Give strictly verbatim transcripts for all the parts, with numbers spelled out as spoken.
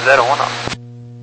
zero um não.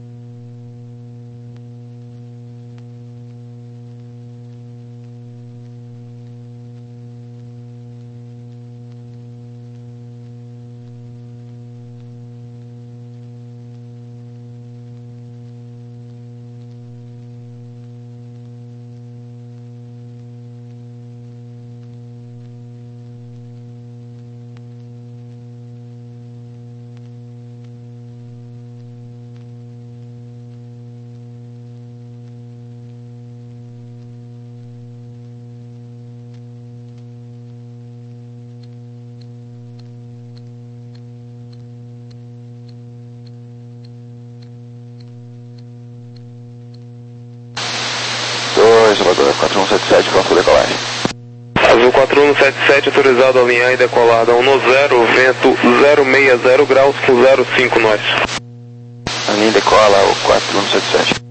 Salvador, quatro um sete sete, pronto, decolagem. Azul quatro um sete sete, autorizado a alinhar e decolar, um no zero, vento zero sessenta graus com zero cinco nós. Alinha e decola o quatro um sete sete.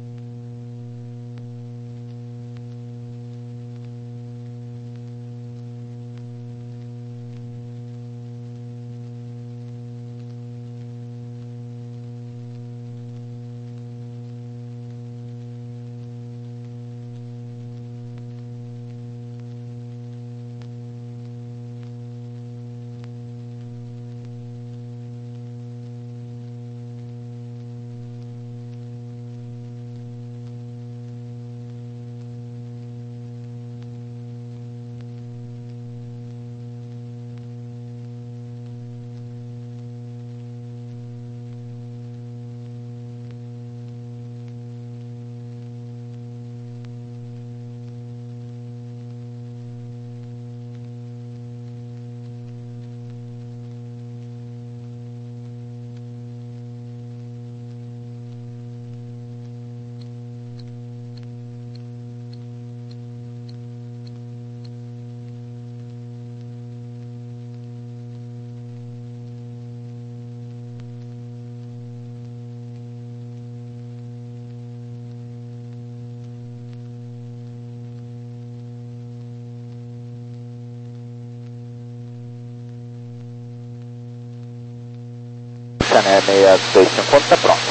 Né, seis dois cinco um, tá pronto.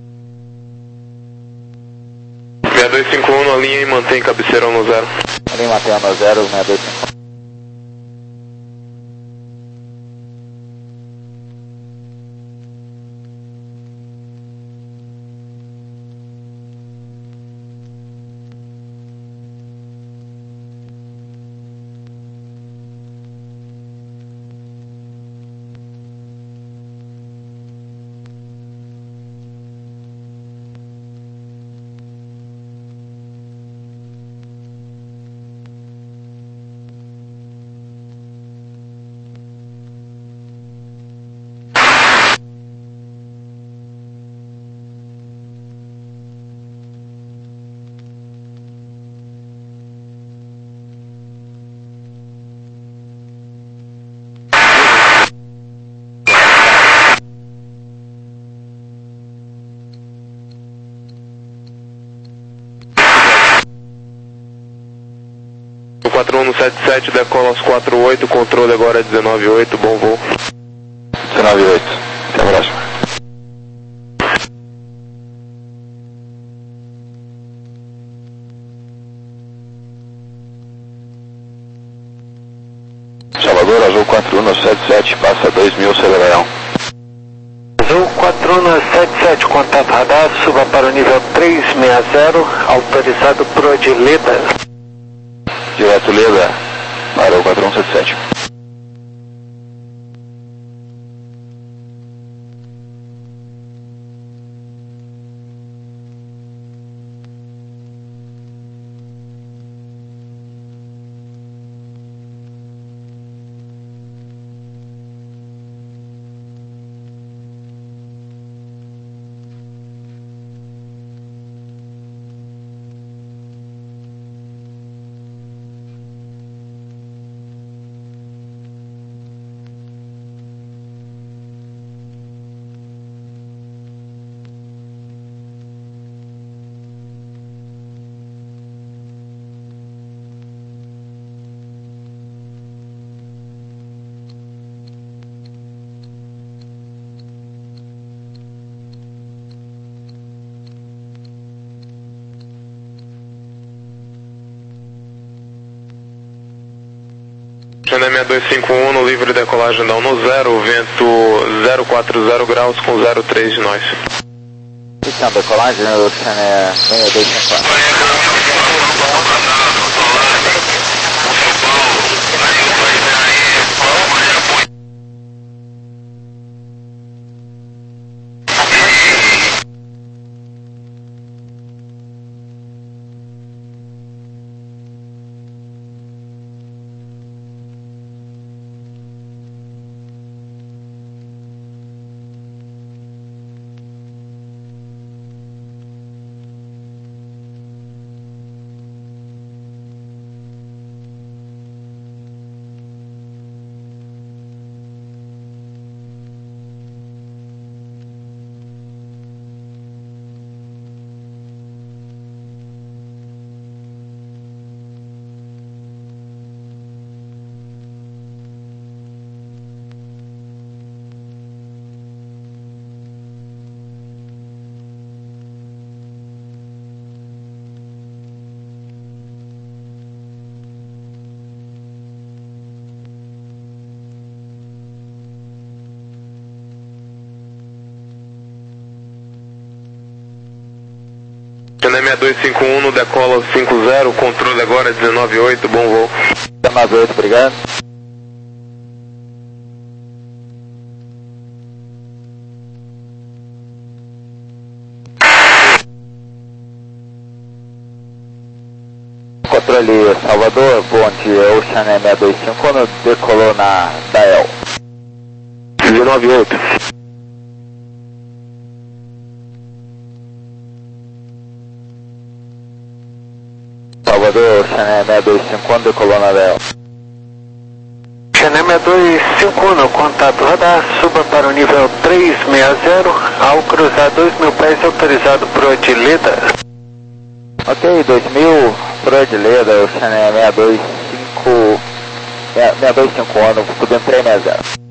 seis dois cinco um na linha e mantém cabeceira no zero. Linha mantém no zero, seis dois cinco um. quatro um sete sete, decola aos quatro oito, controle agora é dezenove oito, bom voo. dezenove oito, até a próxima. Salvador, Azul quatro um sete sete, passa dois mil, acelerarão. Azul quatro um sete sete, contato radar, suba para o nível trezentos e sessenta, autorizado por Leda. Direto Leda, para o quatro um sete sete. China seis dois cinco um no livre decolagem da um zero, vento zero quatro zero graus com zero três de nós. Então, decolagem, o China seis dois cinco um. China seis dois cinco um no decola cinco zero, controle agora dezenove oito, bom voo. dezenove oito, obrigado. Controle Salvador, ponte Ocean seis dois cinco um, decolou na Dael. dezenove oito. Salvador, China seis dois cinco um, decolou na Dael. China seis dois cinco um, contato radar, suba para o nível trezentos e sessenta, ao cruzar dois mil pés autorizado por Odileda. Ok, dois mil, por Odileda, o China seis dois cinco, seis dois cinco um, fudendo três seis zero.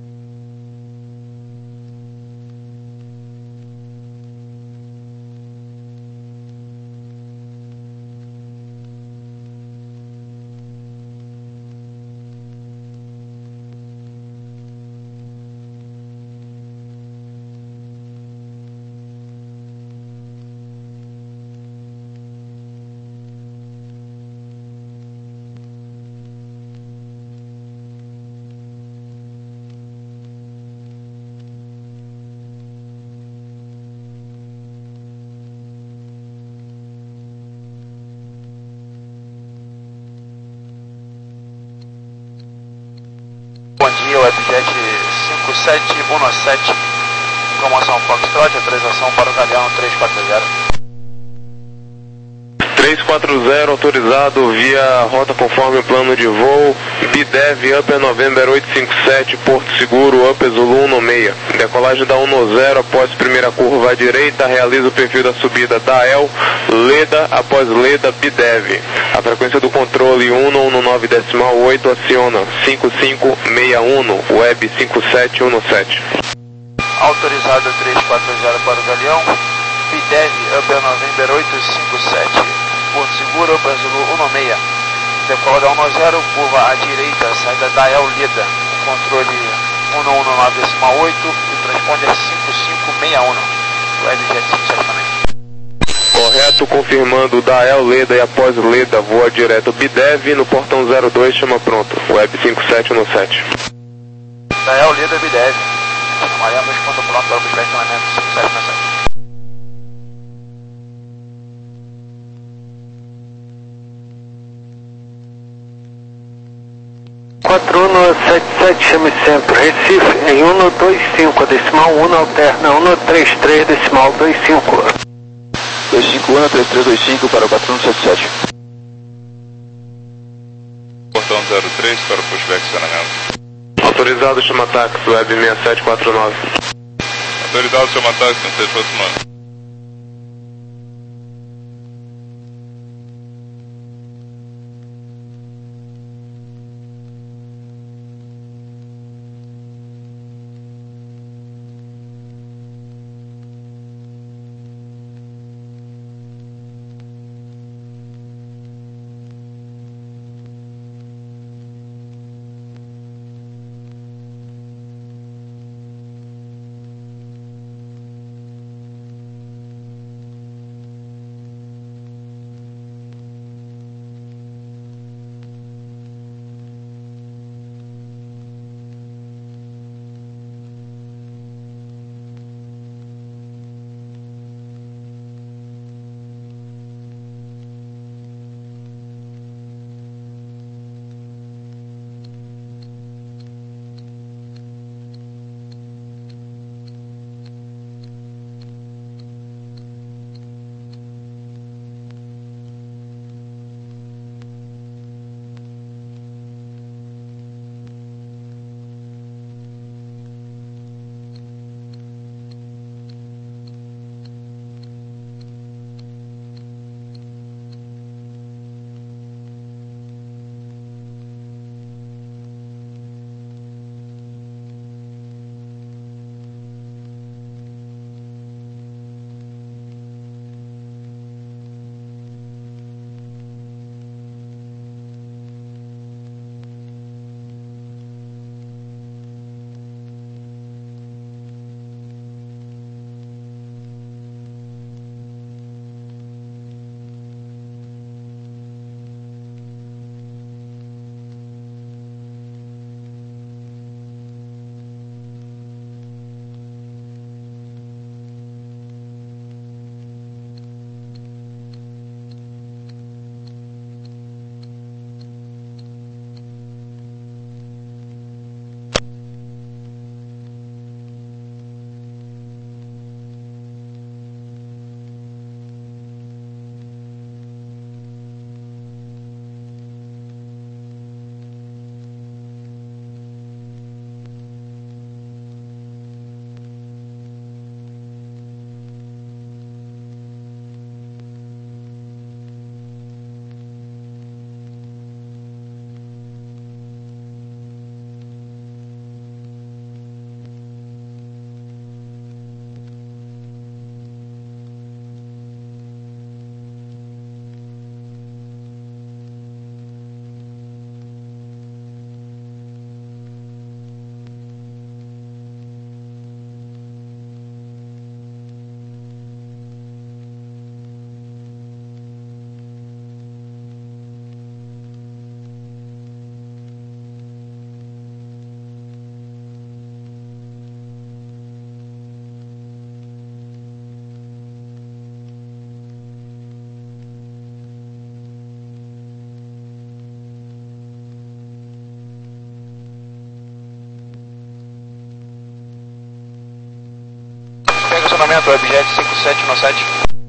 Bom dia, Webjet cinco sete um sete, informação Foxtrot, autorização para o Galeão três quatro zero. três quatro zero, autorizado via rota conforme plano de voo, B D E V, Upper November oito cinco sete, Porto Seguro, Upper Zulu um seis. Decolagem da um zero, após primeira curva à direita, realiza o perfil da subida Dael, Leda, após Leda, B D E V. A frequência do controle um um nove decimal oito aciona cinco cinco seis um, Web cinco sete um sete. Autorizado três quatro zero para o Galeão, B D E V, Upper November oito cinco sete, Porto Seguro, Upper Zulu um seis. Decola da um zero, curva à direita, saída Dael Leda, controle um um nove decimal oito e transponder cinco cinco seis um, Webjet cinco sete também. Correto, confirmando Dael Leda e após Leda, voa direto B D E V no portão zero dois, chama pronto, Web cinco sete um sete. Dael Leda, B D E V. Chamaremos quando pronto para o posicionamento cinco sete um sete. quatro um sete sete, chame centro, Recife, em um dois cinco, decimal um, alterna um três três, decimal dois cinco. dois cinco um, três três dois cinco para o quatro um sete sete. Portão zero três para o pushback estacionamento. Autorizado, chama táxi, Web seis sete quatro nove. Autorizado, chama táxi, não sei se fosse mano. acionamento, Webjet cinco sete um sete.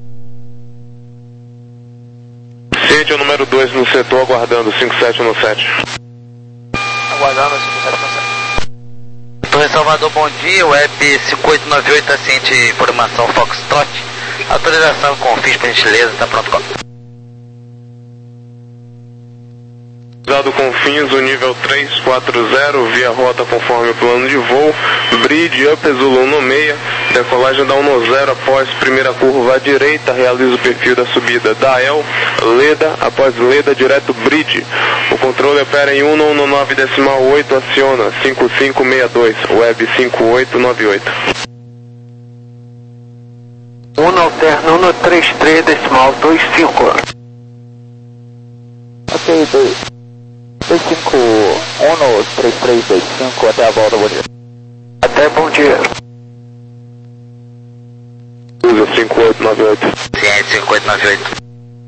Ciente, o número dois no setor, aguardando cinco sete um sete. Aguardando cinco sete um sete. Torre Salvador, bom dia, Web cinco oito nove oito, assente informação Foxtrot. Autorização com F I S, por gentileza, está pronto. Dado com fins, o nível três quatro zero, via rota conforme o plano de voo, bridge up Zulu no meia, decolagem da um zero após primeira curva à direita, realiza o perfil da subida da El, Leda, após Leda, direto bridge. O controle opera em um nove decimal oito, aciona cinco cinco seis dois, Web cinco oito nove oito. um alterno um três três decimal dois cinco. Ok, dois cinco um três três dois cinco, até a volta, bom dia. Até bom dia. Usa cinco oito nove oito. Ciente, cinco oito nove oito.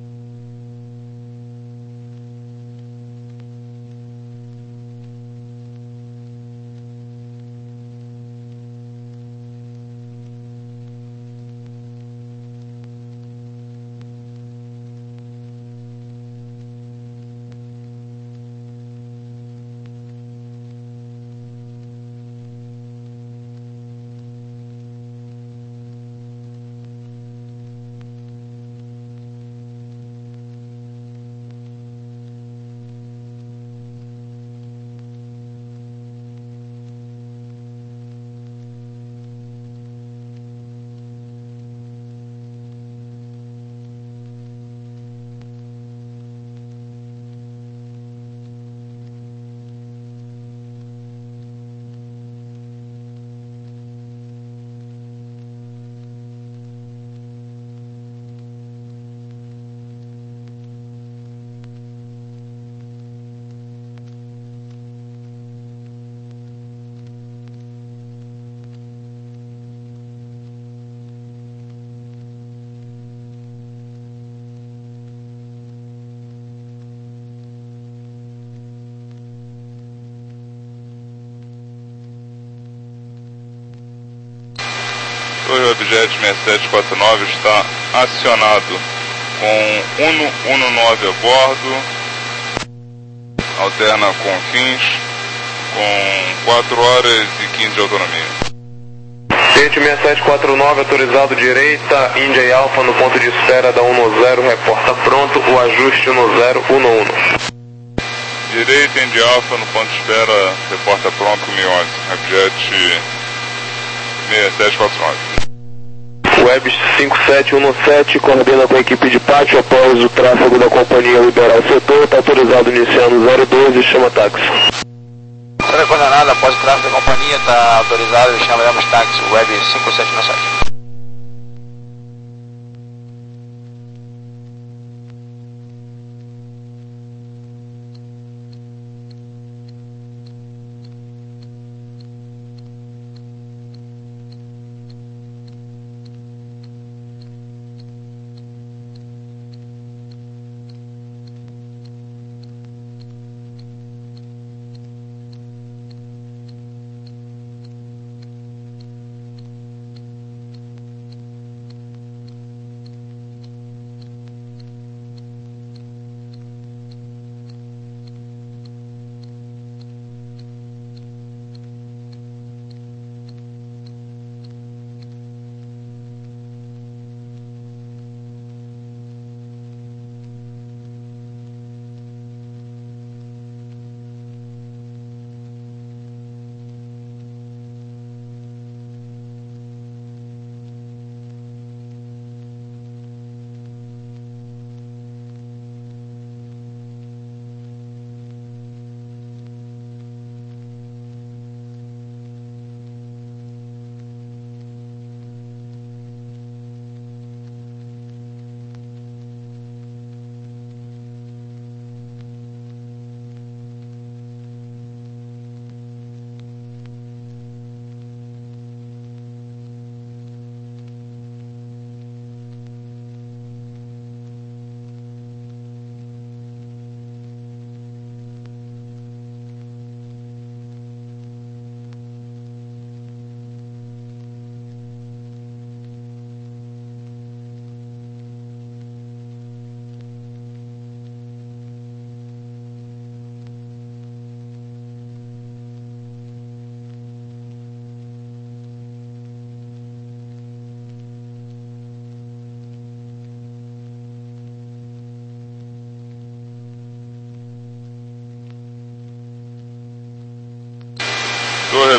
Torre Webjet seis sete quatro nove está acionado com um um nove a bordo, alterna com fins, com quatro horas e quinze de autonomia. Ciente seis sete quatro nove, autorizado direita, India e Alpha no ponto de espera da um zero, reporta pronto, o ajuste um zero um um. Direita, India Alpha no ponto de espera, reporta pronto, mil e onze, Webjet seis sete quatro nove. Web cinco sete um sete, coordena com a equipe de pátio após o tráfego da companhia liberar o setor, está autorizado iniciando zero doze, chama táxi. Será coordenada após o tráfego da companhia, está autorizado, chamaremos táxi, Web cinco sete um sete.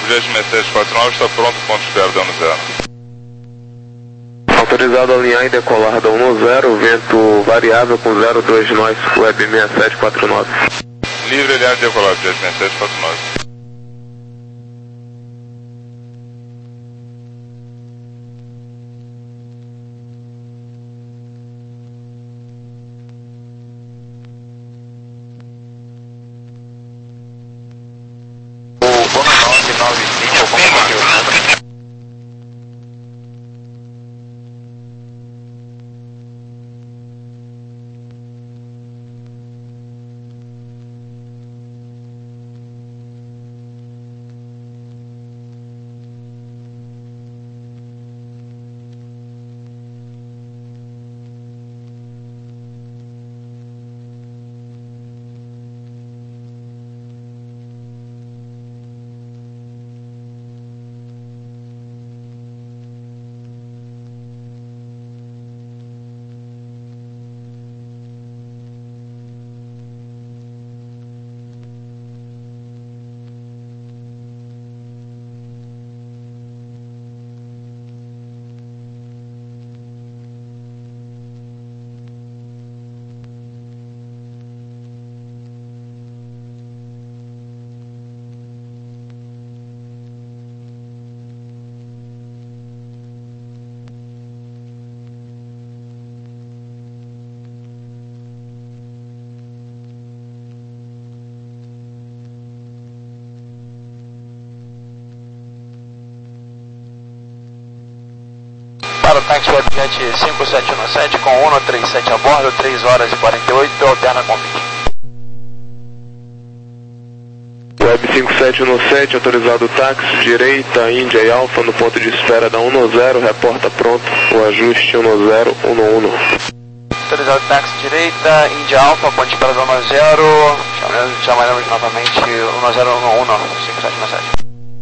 Jet seis sete quatro nove está pronto, ponto de espera dando zero. Autorizado a alinhar e decolar da um zero, vento variável com zero dois nós, web seis sete quatro nove. Livre alinhar e decolar, Jet seis sete quatro nove. Para o táxi Webjet cinco sete um sete com um três sete a bordo, três horas e quarenta e oito, alterna convite. Web cinco sete um sete, autorizado táxi, direita, Índia e Alfa no ponto de espera da um zero, reporta pronto, o ajuste um zero um um. Autorizado táxi, direita, Índia Alfa, ponto de espera da um zero, chamaremos novamente um zero um um, cinco sete um sete.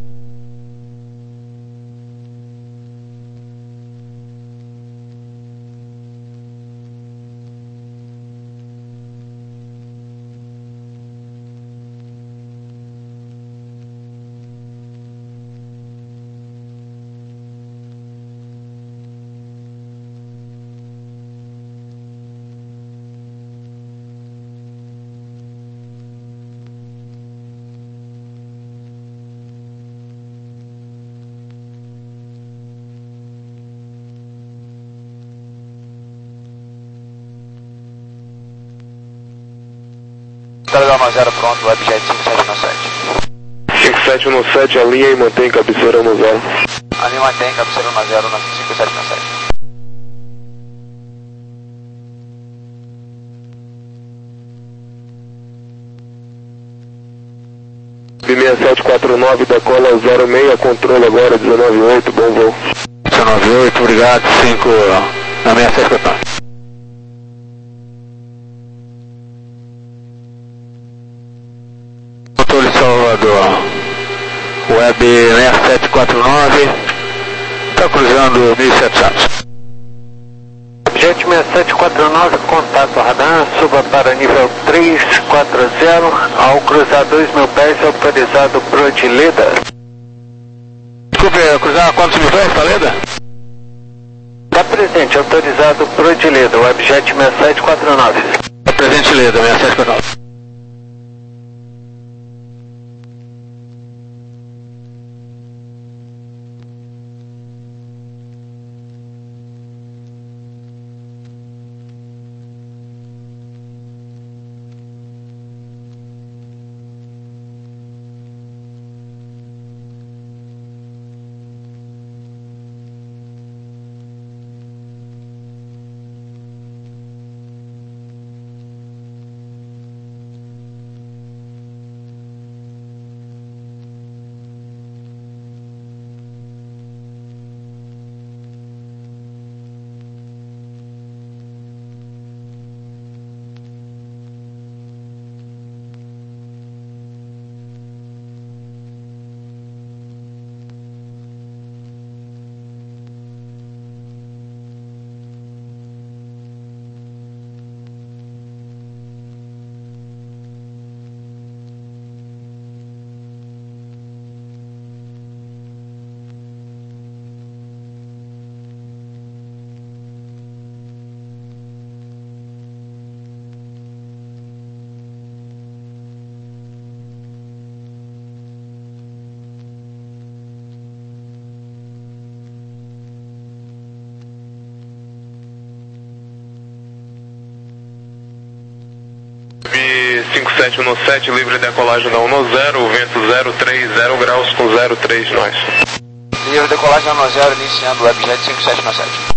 Autorizado um zero pronto, Webjet cinco sete um sete. cinco sete um sete, alinha e mantém cabeceira um zero. Alinha e mantém cabeceira um zero na cinco sete um sete. seis sete quatro nove, decola zero seis, controle agora dezenove oito, bom voo. dezenove oito, obrigado, cinco na seis sete quatro nove. Motor de Salvador, Web seis sete quatro nove, está cruzando mil e setecentos. Jet seis sete quatro nove, contato radar, suba para nível três quatro zero, ao cruzar dois mil pés, autorizado Brodileda. Desculpe, cruzar quantos mil pés, Taleda? Está presente, autorizado Brodileda, Webjet seis sete quatro nove. Está presente, Leda, seis sete quatro nove. cinco sete um sete, livre decolagem da um zero, vento zero três zero graus com zero três nós. Livre decolagem da um zero, iniciando o Webjet cinco sete um sete.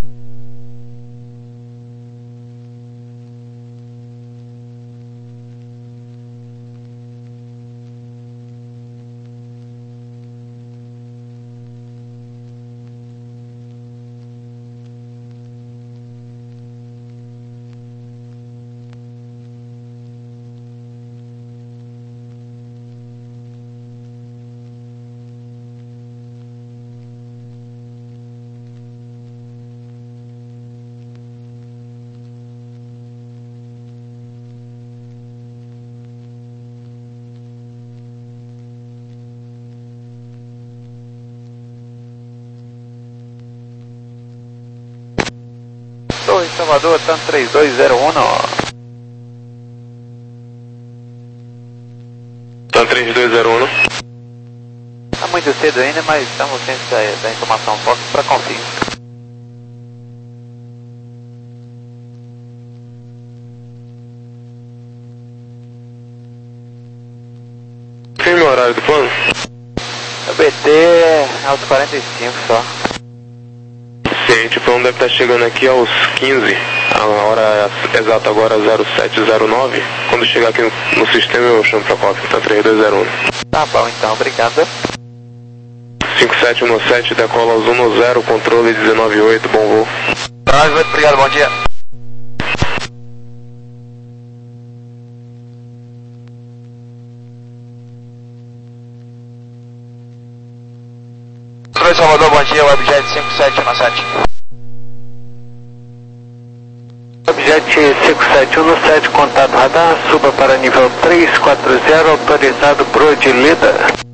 Torre Salvador, TAM três dois zero um. TAM três dois zero um. Tá muito cedo ainda, mas estamos cientes da, da informação Fox para conferir. Firme o horário do plano? O B T aos quarenta e cinco só. Ciente, o plano deve estar chegando aqui aos quinze, a hora exata agora zero sete zero nove. Quando chegar aqui no, no sistema eu chamo para cópia, tá três dois zero um. Tá bom então, obrigado. cinco sete um sete, decola aos um zero, controle dezenove oito, bom voo. Obrigado, bom dia. Controle Salvador, bom dia, Webjet cinco sete um sete. Webjet cinco sete um sete, contato radar, suba para nível três quatro zero, autorizado Brodilida.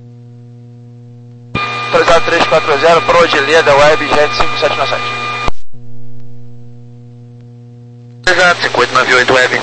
Autorizado três quatro zero, Brodilida, Webjet cinco sete um sete. Exato, cinco oito nove oito Web.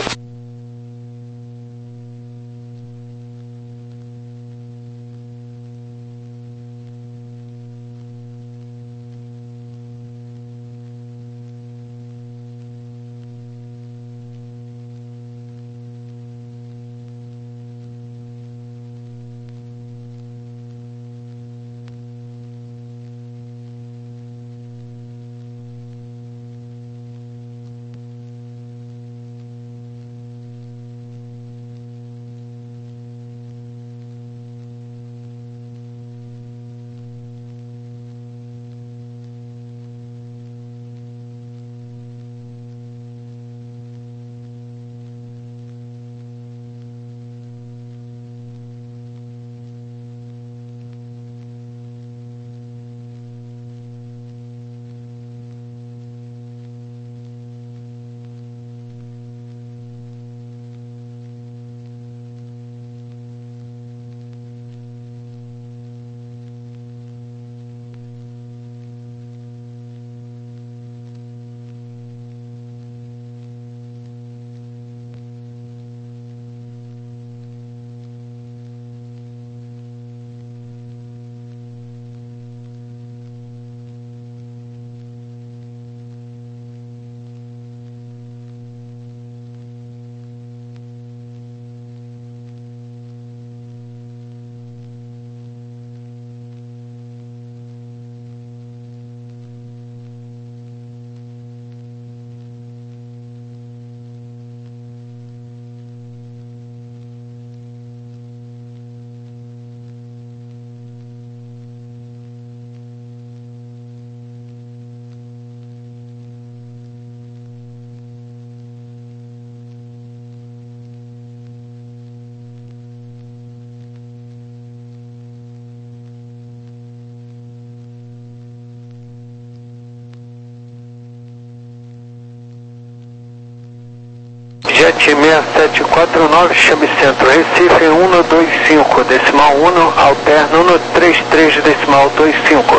Jet seis sete quatro nove, chame centro, Recife um dois cinco, decimal um, alterno um três três, decimal dois cinco.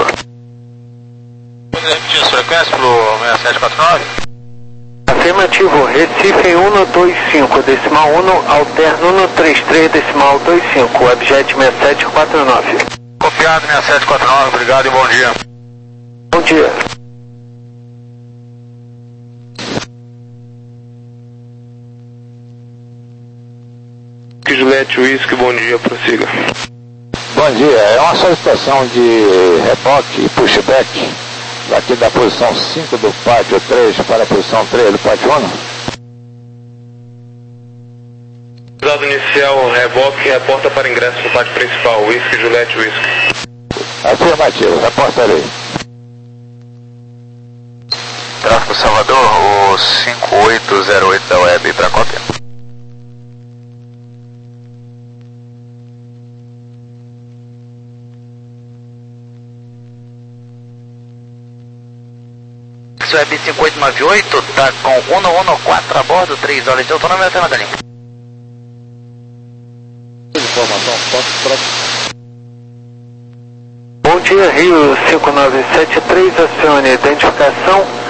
Pode repetir as frequências pro seis sete quatro nove? Afirmativo, Recife um dois cinco, decimal um, alterno um três três, decimal dois cinco, Webjet seis sete quatro nove. Copiado seis sete quatro nove, obrigado e bom dia. Bom dia. Juliette Whisky, bom dia, prossiga. Bom dia, é uma solicitação de reboque e pushback daqui da posição cinco do pátio três para a posição três do pátio um. Dado inicial, reboque e reporta para ingresso no pátio principal, Whisky, Juliette Whisky. Afirmativo, reportarei. Tráfego Salvador, o cinco oito zero oito da web para cópia. Web cinco oito nove oito, tá com um um quatro a bordo, três horas de autonomia, até Madalinho. Informação, Foxtrot. Bom dia, Rio cinco nove sete três, acione identificação